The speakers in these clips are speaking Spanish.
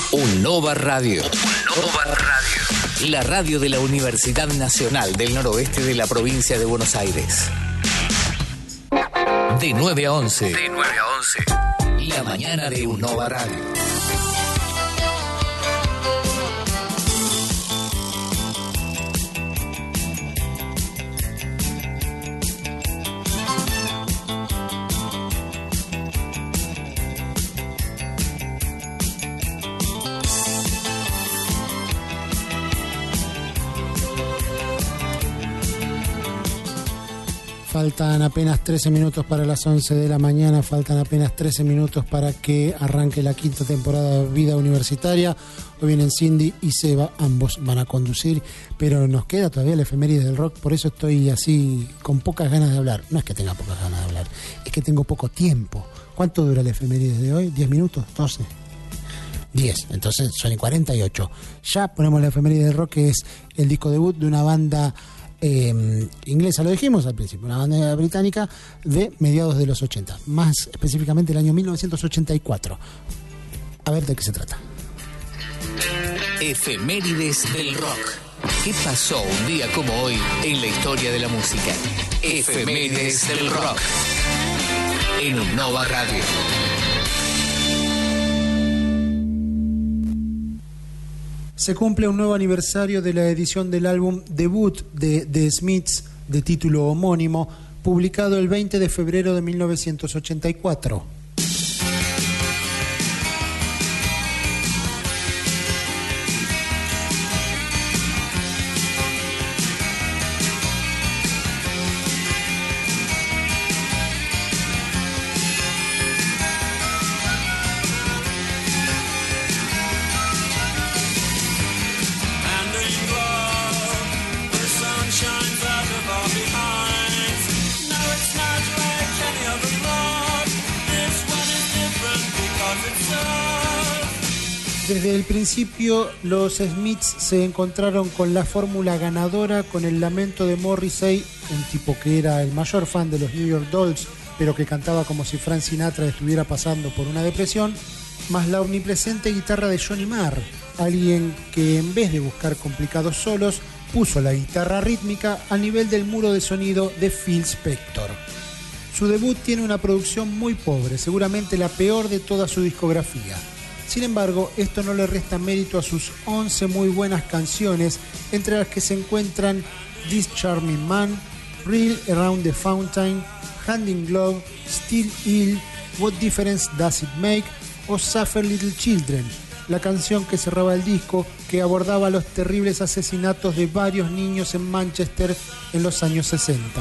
Unova Radio. Unova Radio. La radio de la Universidad Nacional del Noroeste de la provincia de Buenos Aires. De 9 a 11. De 9 a 11. La mañana de Unova Radio. Faltan apenas 13 minutos para las 11 de la mañana, faltan apenas 13 minutos para que arranque la quinta temporada de Vida Universitaria. Hoy vienen Cindy y Seba, ambos van a conducir, pero nos queda todavía la efeméride del rock, por eso estoy así con pocas ganas de hablar. No es que tenga pocas ganas de hablar, es que tengo poco tiempo. ¿Cuánto dura la efeméride de hoy? ¿10 minutos? ¿12? 10, entonces son y 48. Ya ponemos la efeméride del rock, que es el disco debut de una banda inglesa, lo dijimos al principio, una banda británica de mediados de los 80, más específicamente el año 1984. A ver de qué se trata. Efemérides del rock. ¿Qué pasó un día como hoy en la historia de la música? Efemérides del rock. En Unova Radio. Se cumple un nuevo aniversario de la edición del álbum debut de The Smiths, de título homónimo, publicado el 20 de febrero de 1984. Desde el principio, los Smiths se encontraron con la fórmula ganadora, con el lamento de Morrissey, un tipo que era el mayor fan de los New York Dolls, pero que cantaba como si Frank Sinatra estuviera pasando por una depresión, más la omnipresente guitarra de Johnny Marr, alguien que en vez de buscar complicados solos, puso la guitarra rítmica al nivel del muro de sonido de Phil Spector. Su debut tiene una producción muy pobre, seguramente la peor de toda su discografía. Sin embargo, esto no le resta mérito a sus 11 muy buenas canciones, entre las que se encuentran This Charming Man, Reel Around the Fountain, Hand in Glove, Still Ill, What Difference Does It Make o Suffer Little Children, la canción que cerraba el disco, que abordaba los terribles asesinatos de varios niños en Manchester en los años 60.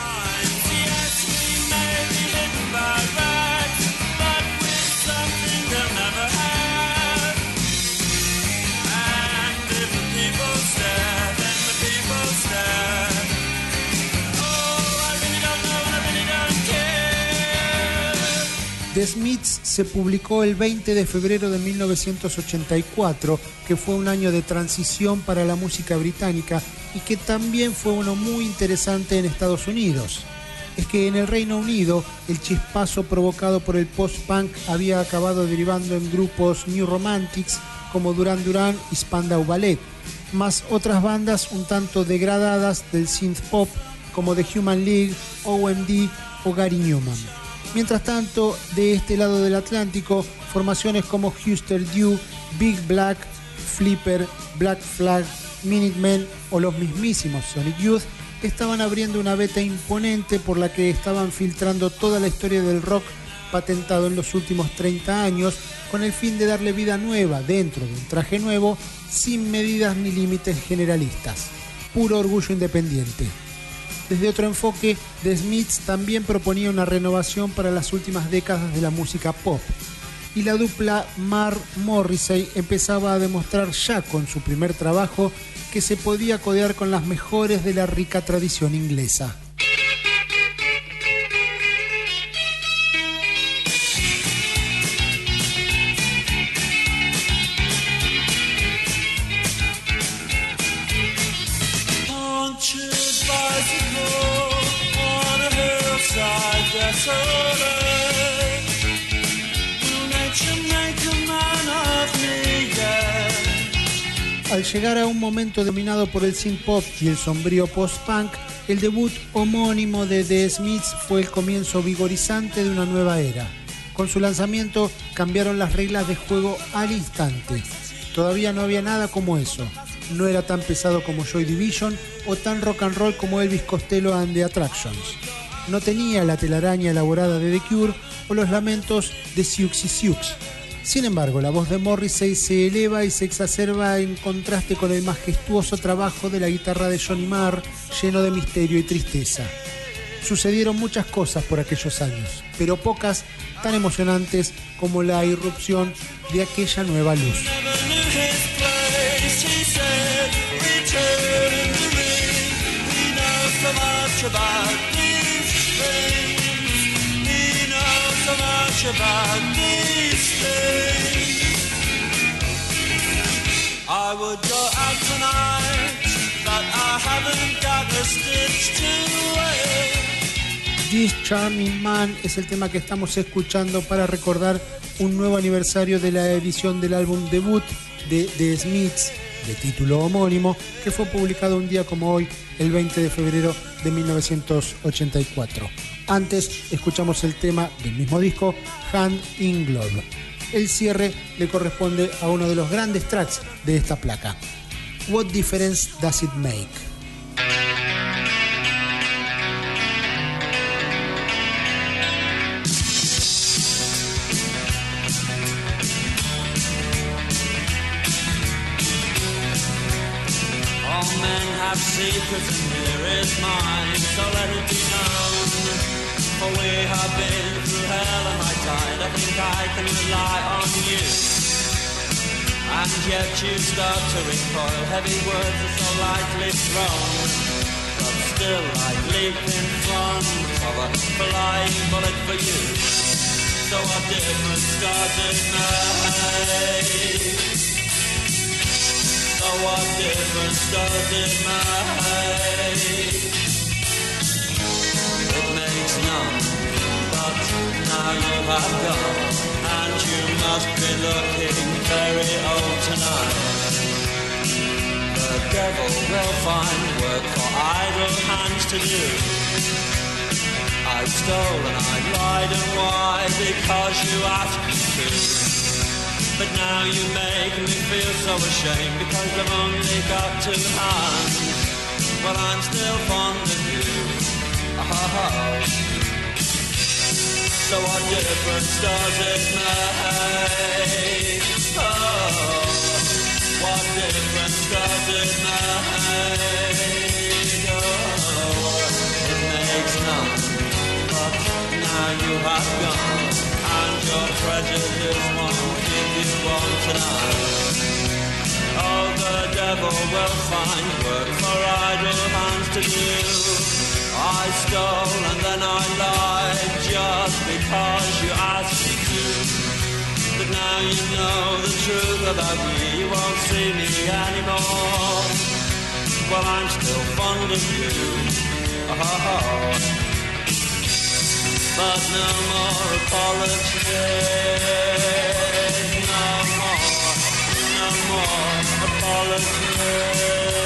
The Smiths se publicó el 20 de febrero de 1984, que fue un año de transición para la música británica y que también fue uno muy interesante en Estados Unidos. Es que en el Reino Unido el chispazo provocado por el post-punk había acabado derivando en grupos New Romantics como Duran Duran y Spandau Ballet, más otras bandas un tanto degradadas del synth pop como The Human League, OMD o Gary Newman. Mientras tanto, de este lado del Atlántico, formaciones como Husker Du, Big Black, Flipper, Black Flag, Minutemen o los mismísimos Sonic Youth estaban abriendo una veta imponente por la que estaban filtrando toda la historia del rock patentado en los últimos 30 años, con el fin de darle vida nueva dentro de un traje nuevo, sin medidas ni límites generalistas. Puro orgullo independiente. Desde otro enfoque, The Smiths también proponía una renovación para las últimas décadas de la música pop. Y la dupla Marr-Morrissey empezaba a demostrar ya con su primer trabajo que se podía codear con las mejores de la rica tradición inglesa. Desolate, will nature make a man of me? Al llegar a un momento dominado por el synth pop y el sombrío post-punk, el debut homónimo de The Smiths fue el comienzo vigorizante de una nueva era. Con su lanzamiento cambiaron las reglas de juego al instante. Todavía no había nada como eso. No era tan pesado como Joy Division o tan rock and roll como Elvis Costello and the Attractions. No tenía la telaraña elaborada de The Cure o los lamentos de Siouxsie Sioux. Sin embargo, la voz de Morrissey se eleva y se exacerba en contraste con el majestuoso trabajo de la guitarra de Johnny Marr, lleno de misterio y tristeza. Sucedieron muchas cosas por aquellos años, pero pocas tan emocionantes como la irrupción de aquella nueva luz. I would go out tonight, but I haven't got a stitch to wear. This Charming Man es el tema que estamos escuchando para recordar un nuevo aniversario de la edición del álbum debut de The Smiths, de título homónimo, que fue publicado un día como hoy, el 20 de febrero de 1984. Antes escuchamos el tema del mismo disco, Hand in Glove. El cierre le corresponde a uno de los grandes tracks de esta placa. What Difference Does It Make? All men have secrets and here is mine, so let it be known. For we have been through hell and high tide, I think I can rely on you. And yet you start to recoil, heavy words are so lightly thrown. But still I leap in front of a flying bullet for you. So what difference does it make? So what difference does it make? It makes none, but now you have gone, and you must be looking very old tonight. The devil will find work for idle hands to do. I've stolen, I've lied, and why? Because you asked me to. But now you make me feel so ashamed, because I've only got two hands. But I'm still fond of you. So what difference does it make? Oh, what difference does it make? Oh, it makes none, but now you have gone, and your prejudice won't keep you warm tonight. Oh, the devil will find work for idle hands to do. I stole and then I lied just because you asked me to. But now you know the truth about me, you won't see me anymore. Well, I'm still fond of you. Oh. But no more apologies. No more apologies.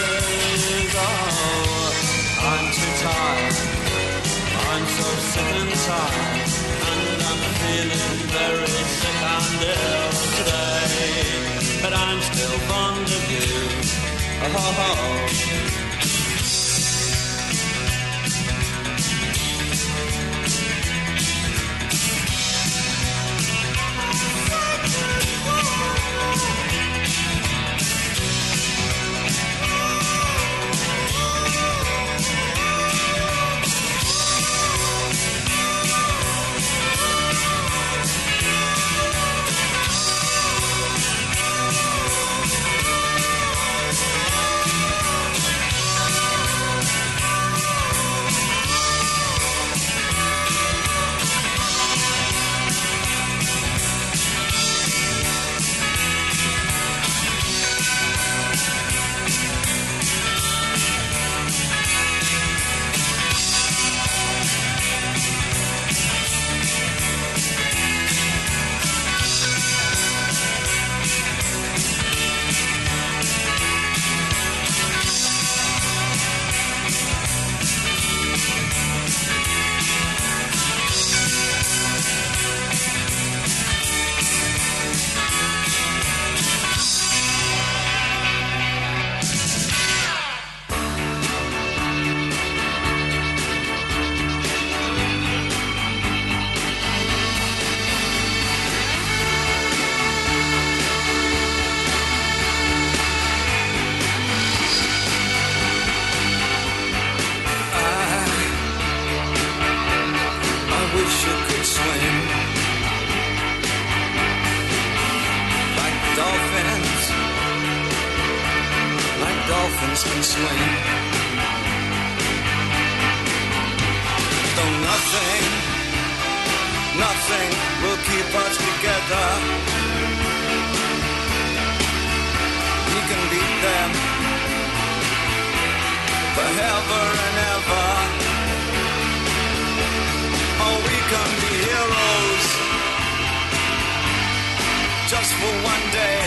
Oh. I'm too tired, I'm so sick and tired, and I'm feeling very sick and ill today, but I'm still fond of you. Oh. dolphins can swing. Though nothing will keep us together. We can beat them forever and ever. Oh, we can be heroes just for one day.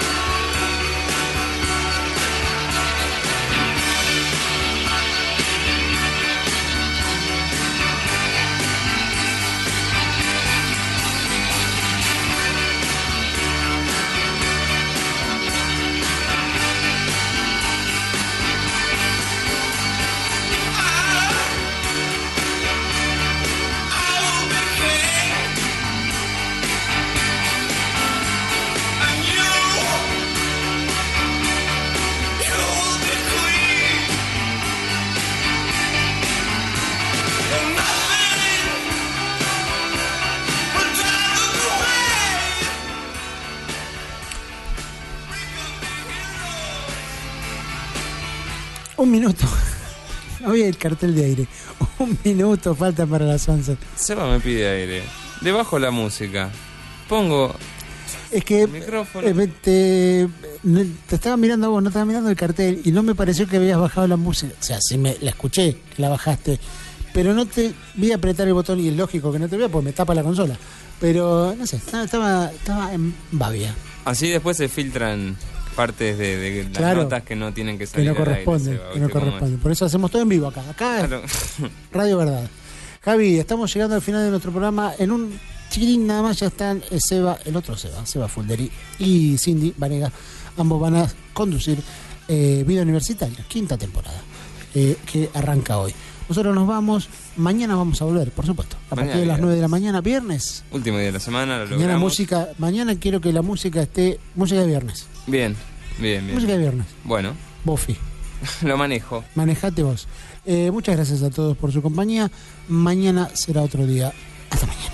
Un minuto. Hoy el cartel de aire. Un minuto falta para las 11. Seba me pide aire. Debajo la música. Pongo Es que el micrófono. te estaba mirando a vos, no estaba mirando el cartel y no me pareció que habías bajado la música. O sea, sí la escuché, que la bajaste, pero no te vi apretar el botón y es lógico que no te vea porque me tapa la consola. Pero no sé, estaba en babia. Así después se filtran partes de las Claro, notas que no tienen que Que salir no al aire, corresponde, Seba, que no ¿viste cómo es? corresponde. Por eso hacemos todo en vivo acá. Acá Claro. Radio Verdad. Javi, estamos llegando al final de nuestro programa. En un chiquitín nada más ya están Seba, el otro Seba Fulderi y Cindy Vanega. Ambos van a conducir Vida Universitaria, 5ª temporada, que arranca hoy. Nosotros nos vamos, mañana vamos a volver, por supuesto, a Mañana, partir de las bien. 9 de la mañana, viernes. Último día de la semana, lo Mañana logramos. mañana quiero que la música esté, música de viernes. Bien. Música de viernes. Bueno, Bofi. lo manejo. Manejate vos. Muchas gracias a todos por su compañía. Mañana será otro día. Hasta mañana.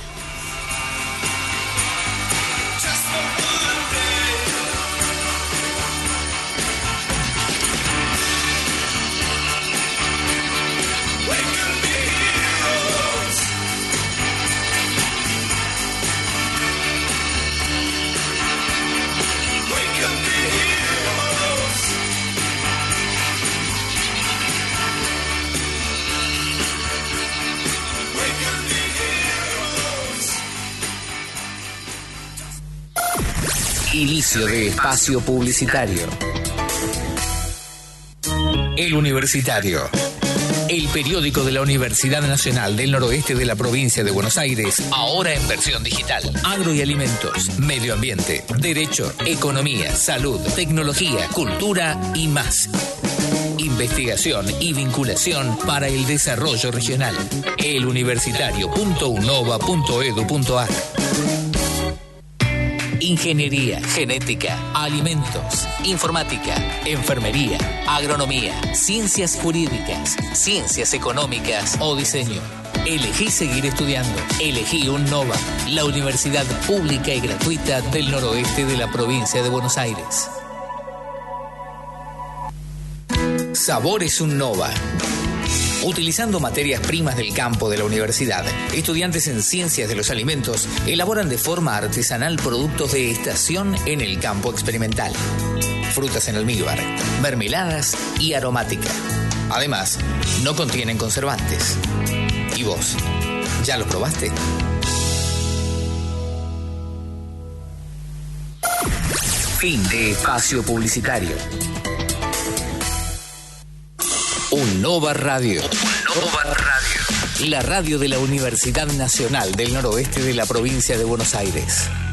Inicio de espacio publicitario. El Universitario. El periódico de la Universidad Nacional del Noroeste de la provincia de Buenos Aires, ahora en versión digital. Agro y alimentos, medio ambiente, derecho, economía, salud, tecnología, cultura y más. Investigación y vinculación para el desarrollo regional. eluniversitario.unova.edu.ar. Ingeniería, genética, alimentos, informática, enfermería, agronomía, ciencias jurídicas, ciencias económicas o diseño. Elegí seguir estudiando. Elegí UNNOVA, la universidad pública y gratuita del noroeste de la provincia de Buenos Aires. Sabores UNNOVA. Utilizando materias primas del campo de la universidad, estudiantes en ciencias de los alimentos elaboran de forma artesanal productos de estación en el campo experimental. Frutas en almíbar, mermeladas y aromática. Además, no contienen conservantes. ¿Y vos? ¿Ya los probaste? Fin de espacio publicitario. UNNOVA Radio. UNNOVA Radio. La radio de la Universidad Nacional del Noroeste de la provincia de Buenos Aires.